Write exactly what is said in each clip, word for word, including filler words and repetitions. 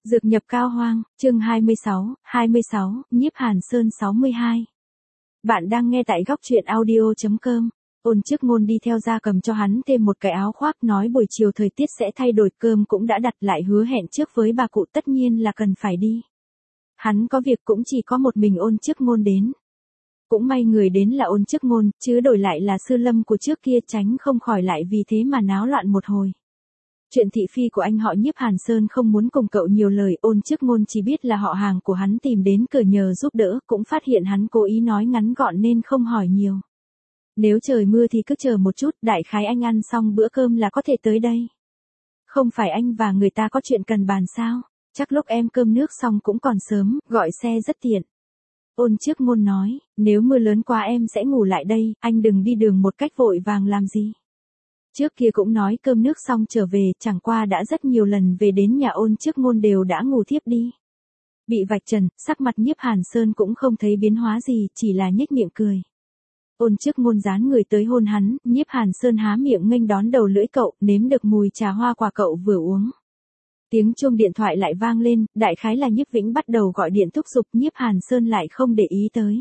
Dược nhập Cao Hoang, chương hai mươi sáu, hai mươi sáu, Nhiếp Hàn Sơn sáu mươi hai. Bạn đang nghe tại góc truyện audio chấm com. Ôn Trước Ngôn đi theo Gia Cầm cho hắn thêm một cái áo khoác, nói buổi chiều thời tiết sẽ thay đổi, cơm cũng đã đặt lại, hứa hẹn trước với bà cụ tất nhiên là cần phải đi. Hắn có việc cũng chỉ có một mình Ôn Trước Ngôn đến. Cũng may người đến là Ôn Trước Ngôn, chứ đổi lại là Sư Lâm của trước kia tránh không khỏi lại vì thế mà náo loạn một hồi. Chuyện thị phi của anh họ Nhiếp Hàn Sơn không muốn cùng cậu nhiều lời, Ôn Trước Ngôn chỉ biết là họ hàng của hắn tìm đến cửa nhờ giúp đỡ, cũng phát hiện hắn cố ý nói ngắn gọn nên không hỏi nhiều. Nếu trời mưa thì cứ chờ một chút, đại khái anh ăn xong bữa cơm là có thể tới đây. Không phải anh và người ta có chuyện cần bàn sao? Chắc lúc em cơm nước xong cũng còn sớm, gọi xe rất tiện. Ôn Trước Ngôn nói, nếu mưa lớn quá em sẽ ngủ lại đây, anh đừng đi đường một cách vội vàng làm gì. Trước kia cũng nói cơm nước xong trở về, chẳng qua đã rất nhiều lần về đến nhà Ôn Trước Ngôn đều đã ngủ thiếp đi. Bị vạch trần, sắc mặt Nhiếp Hàn Sơn cũng không thấy biến hóa gì, chỉ là nhếch miệng cười. Ôn Trước Ngôn dán người tới hôn hắn, Nhiếp Hàn Sơn há miệng nghênh đón đầu lưỡi cậu, nếm được mùi trà hoa quả cậu vừa uống. Tiếng chuông điện thoại lại vang lên, đại khái là Nhiếp Vĩnh bắt đầu gọi điện thúc giục, Nhiếp Hàn Sơn lại không để ý tới.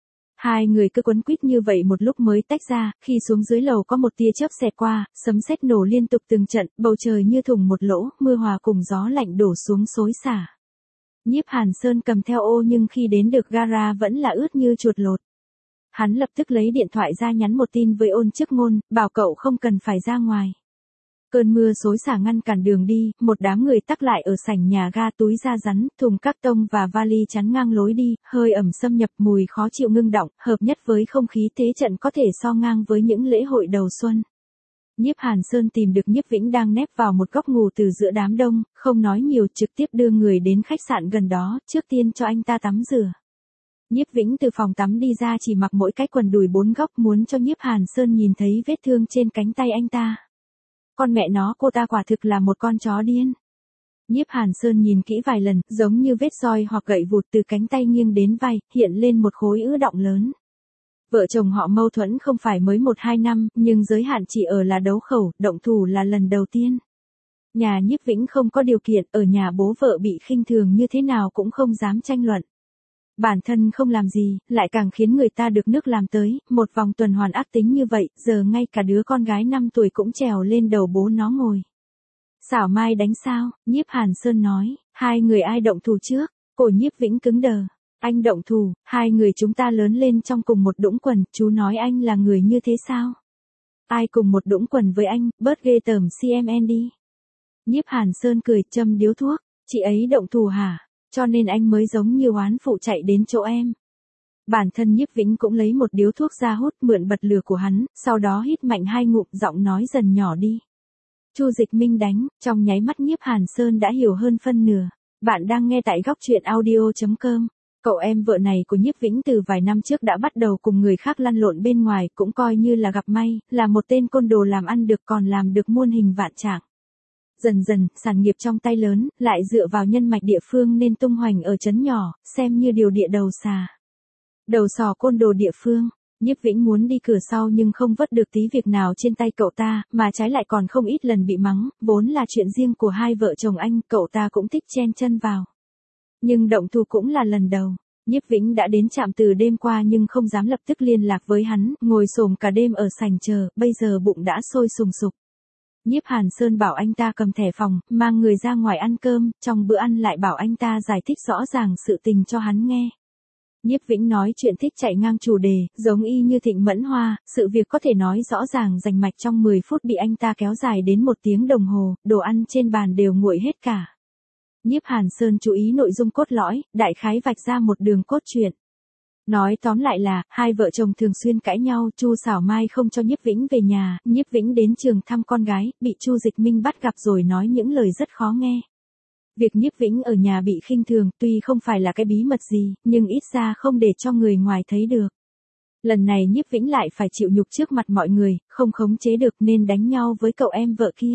Hai người cứ quấn quýt như vậy một lúc mới tách ra, khi xuống dưới lầu có một tia chớp xẹt qua, sấm sét nổ liên tục từng trận, bầu trời như thủng một lỗ, mưa hòa cùng gió lạnh đổ xuống xối xả. Nhiếp Hàn Sơn cầm theo ô nhưng khi đến được gara vẫn là ướt như chuột lột. Hắn lập tức lấy điện thoại ra nhắn một tin với Ôn Trước Ngôn, bảo cậu không cần phải ra ngoài. Cơn mưa xối xả ngăn cản đường đi, một đám người tắc lại ở sảnh nhà ga, túi da rắn, thùng các tông và vali chắn ngang lối đi, hơi ẩm xâm nhập, mùi khó chịu ngưng đọng, hợp nhất với không khí thế trận có thể so ngang với những lễ hội đầu xuân. Nhiếp Hàn Sơn tìm được Nhiếp Vĩnh đang nép vào một góc ngủ từ giữa đám đông, không nói nhiều, trực tiếp đưa người đến khách sạn gần đó, trước tiên cho anh ta tắm rửa. Nhiếp Vĩnh từ phòng tắm đi ra chỉ mặc mỗi cái quần đùi bốn góc, muốn cho Nhiếp Hàn Sơn nhìn thấy vết thương trên cánh tay anh ta. Con mẹ nó, cô ta quả thực là một con chó điên. Nhiếp Hàn Sơn nhìn kỹ vài lần, giống như vết roi hoặc gậy vụt từ cánh tay nghiêng đến vai, hiện lên một khối ứ đọng lớn. Vợ chồng họ mâu thuẫn không phải mới một hai năm, nhưng giới hạn chỉ ở là đấu khẩu, động thủ là lần đầu tiên. Nhà Nhiếp Vĩnh không có điều kiện, ở nhà bố vợ bị khinh thường như thế nào cũng không dám tranh luận. Bản thân không làm gì, lại càng khiến người ta được nước làm tới, một vòng tuần hoàn ác tính như vậy, giờ ngay cả đứa con gái năm tuổi cũng trèo lên đầu bố nó ngồi. Xảo Mai đánh sao? Nhiếp Hàn Sơn nói, hai người ai động thủ trước? Cổ Nhiếp Vĩnh cứng đờ. Anh động thủ, hai người chúng ta lớn lên trong cùng một đũng quần, chú nói anh là người như thế sao? Ai cùng một đũng quần với anh, bớt ghê tởm xê em en đi. Nhiếp Hàn Sơn cười, châm điếu thuốc, chị ấy động thủ hả? Cho nên anh mới giống như oán phụ chạy đến chỗ em. Bản thân Nhiếp Vĩnh cũng lấy một điếu thuốc ra hút, mượn bật lửa của hắn, sau đó hít mạnh hai ngụm, giọng nói dần nhỏ đi. Chu Dịch Minh đánh, trong nháy mắt Nhiếp Hàn Sơn đã hiểu hơn phân nửa. Bạn đang nghe tại góc truyện audio chấm com. Cậu em vợ này của Nhiếp Vĩnh từ vài năm trước đã bắt đầu cùng người khác lăn lộn bên ngoài, cũng coi như là gặp may, là một tên côn đồ làm ăn được, còn làm được muôn hình vạn trạng. Dần dần, sản nghiệp trong tay lớn, lại dựa vào nhân mạch địa phương nên tung hoành ở trấn nhỏ, xem như điều địa đầu xà. Đầu sò côn đồ địa phương, Nhiếp Vĩnh muốn đi cửa sau nhưng không vớt được tí việc nào trên tay cậu ta, mà trái lại còn không ít lần bị mắng, vốn là chuyện riêng của hai vợ chồng anh, cậu ta cũng thích chen chân vào. Nhưng động thủ cũng là lần đầu. Nhiếp Vĩnh đã đến trạm từ đêm qua nhưng không dám lập tức liên lạc với hắn, ngồi xổm cả đêm ở sảnh chờ, bây giờ bụng đã sôi sùng sục. Nhiếp Hàn Sơn bảo anh ta cầm thẻ phòng, mang người ra ngoài ăn cơm, trong bữa ăn lại bảo anh ta giải thích rõ ràng sự tình cho hắn nghe. Nhiếp Vĩnh nói chuyện thích chạy ngang chủ đề, giống y như Thịnh Mẫn Hoa, sự việc có thể nói rõ ràng rành mạch trong mười phút bị anh ta kéo dài đến một tiếng đồng hồ, đồ ăn trên bàn đều nguội hết cả. Nhiếp Hàn Sơn chú ý nội dung cốt lõi, đại khái vạch ra một đường cốt truyện. Nói tóm lại là, hai vợ chồng thường xuyên cãi nhau, Chu Xảo Mai không cho Nhiếp Vĩnh về nhà, Nhiếp Vĩnh đến trường thăm con gái, bị Chu Dịch Minh bắt gặp rồi nói những lời rất khó nghe. Việc Nhiếp Vĩnh ở nhà bị khinh thường, tuy không phải là cái bí mật gì, nhưng ít ra không để cho người ngoài thấy được. Lần này Nhiếp Vĩnh lại phải chịu nhục trước mặt mọi người, không khống chế được nên đánh nhau với cậu em vợ kia.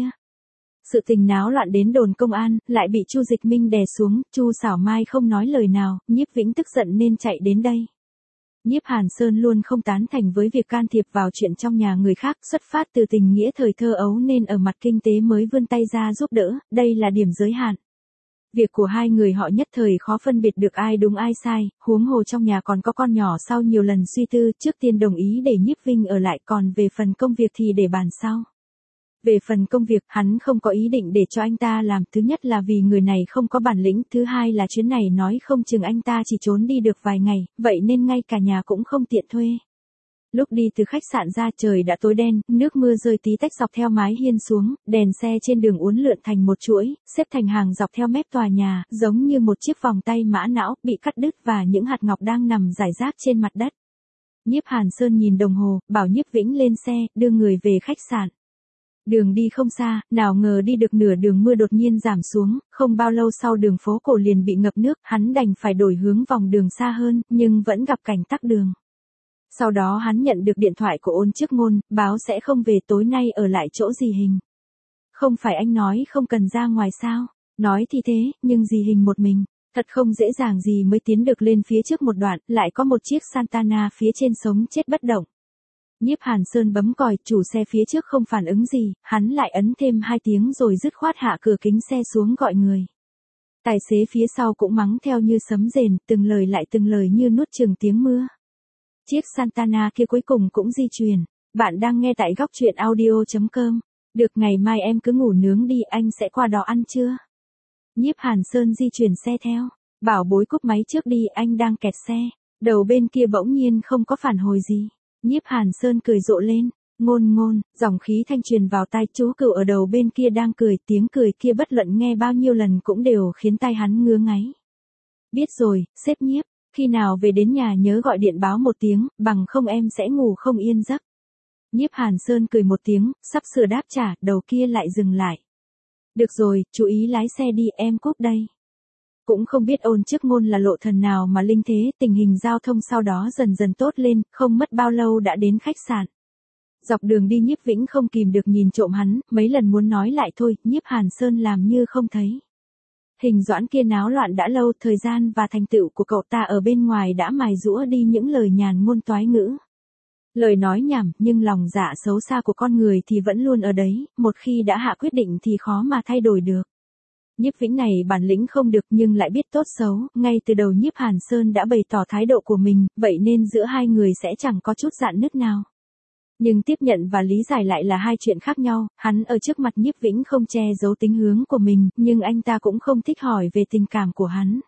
Sự tình náo loạn đến đồn công an, lại bị Chu Dịch Minh đè xuống, Chu Xảo Mai không nói lời nào, Nhiếp Vĩnh tức giận nên chạy đến đây. Nhiếp Hàn Sơn luôn không tán thành với việc can thiệp vào chuyện trong nhà người khác, xuất phát từ tình nghĩa thời thơ ấu nên ở mặt kinh tế mới vươn tay ra giúp đỡ, đây là điểm giới hạn. Việc của hai người họ nhất thời khó phân biệt được ai đúng ai sai, huống hồ trong nhà còn có con nhỏ. Sau nhiều lần suy tư, trước tiên đồng ý để Nhiếp Vinh ở lại, còn về phần công việc thì để bàn sau. Về phần công việc, hắn không có ý định để cho anh ta làm, thứ nhất là vì người này không có bản lĩnh, thứ hai là chuyến này nói không chừng anh ta chỉ trốn đi được vài ngày, vậy nên ngay cả nhà cũng không tiện thuê. Lúc đi từ khách sạn ra trời đã tối đen, nước mưa rơi tí tách dọc theo mái hiên xuống, đèn xe trên đường uốn lượn thành một chuỗi, xếp thành hàng dọc theo mép tòa nhà, giống như một chiếc vòng tay mã não, bị cắt đứt và những hạt ngọc đang nằm rải rác trên mặt đất. Nhiếp Hàn Sơn nhìn đồng hồ, bảo Nhiếp Vĩnh lên xe, đưa người về khách sạn. Đường đi không xa, nào ngờ đi được nửa đường mưa đột nhiên giảm xuống, không bao lâu sau đường phố cổ liền bị ngập nước, hắn đành phải đổi hướng vòng đường xa hơn, nhưng vẫn gặp cảnh tắc đường. Sau đó hắn nhận được điện thoại của Ôn Trước Ngôn, báo sẽ không về, tối nay ở lại chỗ Dì Hình. Không phải anh nói không cần ra ngoài sao? Nói thì thế, nhưng Dì Hình một mình, thật không dễ dàng gì mới tiến được lên phía trước một đoạn, lại có một chiếc Santana phía trên sống chết bất động. Nhiếp Hàn Sơn bấm còi, chủ xe phía trước không phản ứng gì, hắn lại ấn thêm hai tiếng rồi dứt khoát hạ cửa kính xe xuống gọi người. Tài xế phía sau cũng mắng theo như sấm rền, từng lời lại từng lời như nuốt chửng tiếng mưa. Chiếc Santana kia cuối cùng cũng di chuyển. Bạn đang nghe tại góc truyện audio chấm com. Được, ngày mai em cứ ngủ nướng đi, anh sẽ qua đó ăn trưa. Nhiếp Hàn Sơn di chuyển xe theo. Bảo bối cúp máy trước đi, anh đang kẹt xe. Đầu bên kia bỗng nhiên không có phản hồi gì. Nhiếp Hàn Sơn cười rộ lên. Ngôn ngôn, dòng khí thanh truyền vào tai, chú Cửu ở đầu bên kia đang cười, tiếng cười kia bất luận nghe bao nhiêu lần cũng đều khiến tai hắn ngứa ngáy. Biết rồi, sếp Nhiếp. Khi nào về đến nhà nhớ gọi điện báo một tiếng, bằng không em sẽ ngủ không yên giấc. Nhiếp Hàn Sơn cười một tiếng, sắp sửa đáp trả, đầu kia lại dừng lại. Được rồi, chú ý lái xe đi, em cúp đây. Cũng không biết Ôn Trước Ngôn là lộ thần nào mà linh thế, tình hình giao thông sau đó dần dần tốt lên, không mất bao lâu đã đến khách sạn. Dọc đường đi Nhiếp Vĩnh không kìm được nhìn trộm hắn, mấy lần muốn nói lại thôi, Nhiếp Hàn Sơn làm như không thấy. Hình Doãn kia náo loạn đã lâu, thời gian và thành tựu của cậu ta ở bên ngoài đã mài giũa đi những lời nhàn ngôn toái ngữ. Lời nói nhảm, nhưng lòng dạ xấu xa của con người thì vẫn luôn ở đấy, một khi đã hạ quyết định thì khó mà thay đổi được. Nhiếp Vĩnh này bản lĩnh không được nhưng lại biết tốt xấu, ngay từ đầu Nhiếp Hàn Sơn đã bày tỏ thái độ của mình, vậy nên giữa hai người sẽ chẳng có chút rạn nứt nào. Nhưng tiếp nhận và lý giải lại là hai chuyện khác nhau, hắn ở trước mặt Nhiếp Vĩnh không che giấu tính hướng của mình, nhưng anh ta cũng không thích hỏi về tình cảm của hắn.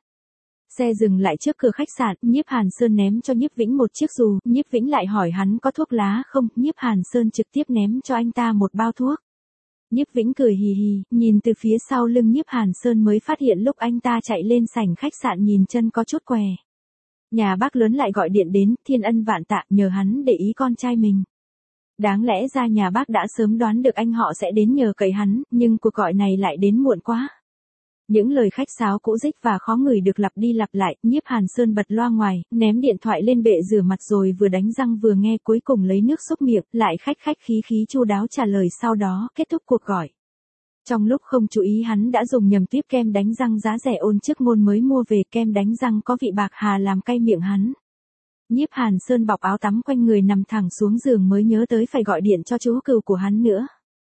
Xe dừng lại trước cửa khách sạn, Nhiếp Hàn Sơn ném cho Nhiếp Vĩnh một chiếc dù, Nhiếp Vĩnh lại hỏi hắn có thuốc lá không, Nhiếp Hàn Sơn trực tiếp ném cho anh ta một bao thuốc. Nhiếp Vĩnh cười hì hì, nhìn từ phía sau lưng Nhiếp Hàn Sơn mới phát hiện lúc anh ta chạy lên sảnh khách sạn nhìn chân có chút què. Nhà bác lớn lại gọi điện đến, thiên ân vạn tạ, nhờ hắn để ý con trai mình. Đáng lẽ ra nhà bác đã sớm đoán được anh họ sẽ đến nhờ cậy hắn, nhưng cuộc gọi này lại đến muộn quá. Những lời khách sáo cũ dích và khó ngửi được lặp đi lặp lại, Nhiếp Hàn Sơn bật loa ngoài, ném điện thoại lên bệ rửa mặt rồi vừa đánh răng vừa nghe, cuối cùng lấy nước xúc miệng, lại khách khách khí khí chu đáo trả lời, sau đó kết thúc cuộc gọi. Trong lúc không chú ý hắn đã dùng nhầm tuyếp kem đánh răng giá rẻ Ôn Trước Ngôn mới mua về, kem đánh răng có vị bạc hà làm cay miệng hắn. Nhiếp Hàn Sơn bọc áo tắm quanh người nằm thẳng xuống giường mới nhớ tới phải gọi điện cho chú Cửu của hắn nữa.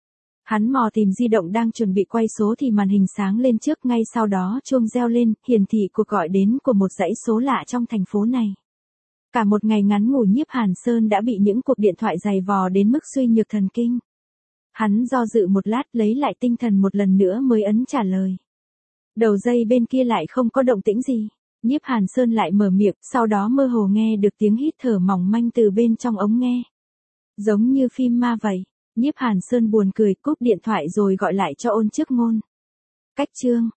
Hắn mò tìm di động đang chuẩn bị quay số thì màn hình sáng lên trước, ngay sau đó chuông reo lên, hiển thị cuộc gọi đến của một dãy số lạ trong thành phố này. Cả một ngày ngắn ngủi Nhiếp Hàn Sơn đã bị những cuộc điện thoại dày vò đến mức suy nhược thần kinh. Hắn do dự một lát, lấy lại tinh thần một lần nữa mới ấn trả lời. Đầu dây bên kia lại không có động tĩnh gì. Nhiếp Hàn Sơn lại mở miệng, sau đó mơ hồ nghe được tiếng hít thở mỏng manh từ bên trong ống nghe. Giống như phim ma vậy. Nhiếp Hàn Sơn buồn cười, cúp điện thoại rồi gọi lại cho Ôn Trước Ngôn. Cách chương